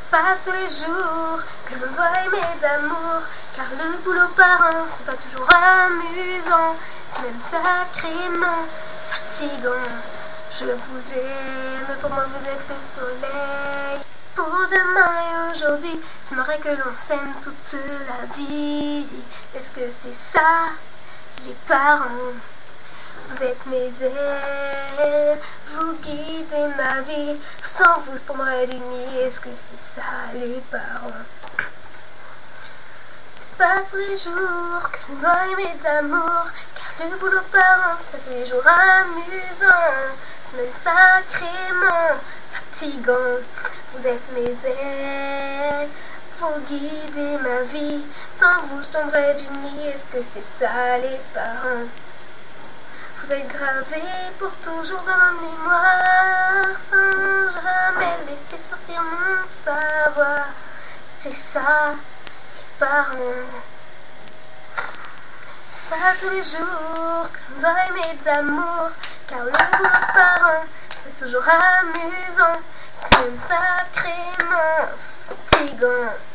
Pas tous les jours que l'on doit aimer d'amour, car le boulot parent, c'est pas toujours amusant, c'est même sacrément fatigant. Je vous aime, pour moi vous êtes le soleil. Pour demain et aujourd'hui, j'aimerais que l'on s'aime toute la vie. Est-ce que c'est ça, les parents? Vous êtes mes ailes, vous guidez ma vie. Sans vous, je tomberais du nid. Est-ce que c'est ça, les parents? C'est pas tous les jours que l'on doit aimer d'amour, car le boulot parent, c'est pas tous les jours amusant, c'est même sacrément fatigant. Vous êtes mes ailes, vous guidez ma vie. Sans vous, je tomberais du nid. Est-ce que c'est ça, les parents? Vous êtes gravés pour toujours dans ma mémoire, sans jamais laisser sortir mon savoir. C'est ça, les parents. C'est pas tous les jours que l'on doit aimer d'amour, car le boulot parent, c'est toujours amusant, c'est même sacrément fatigant.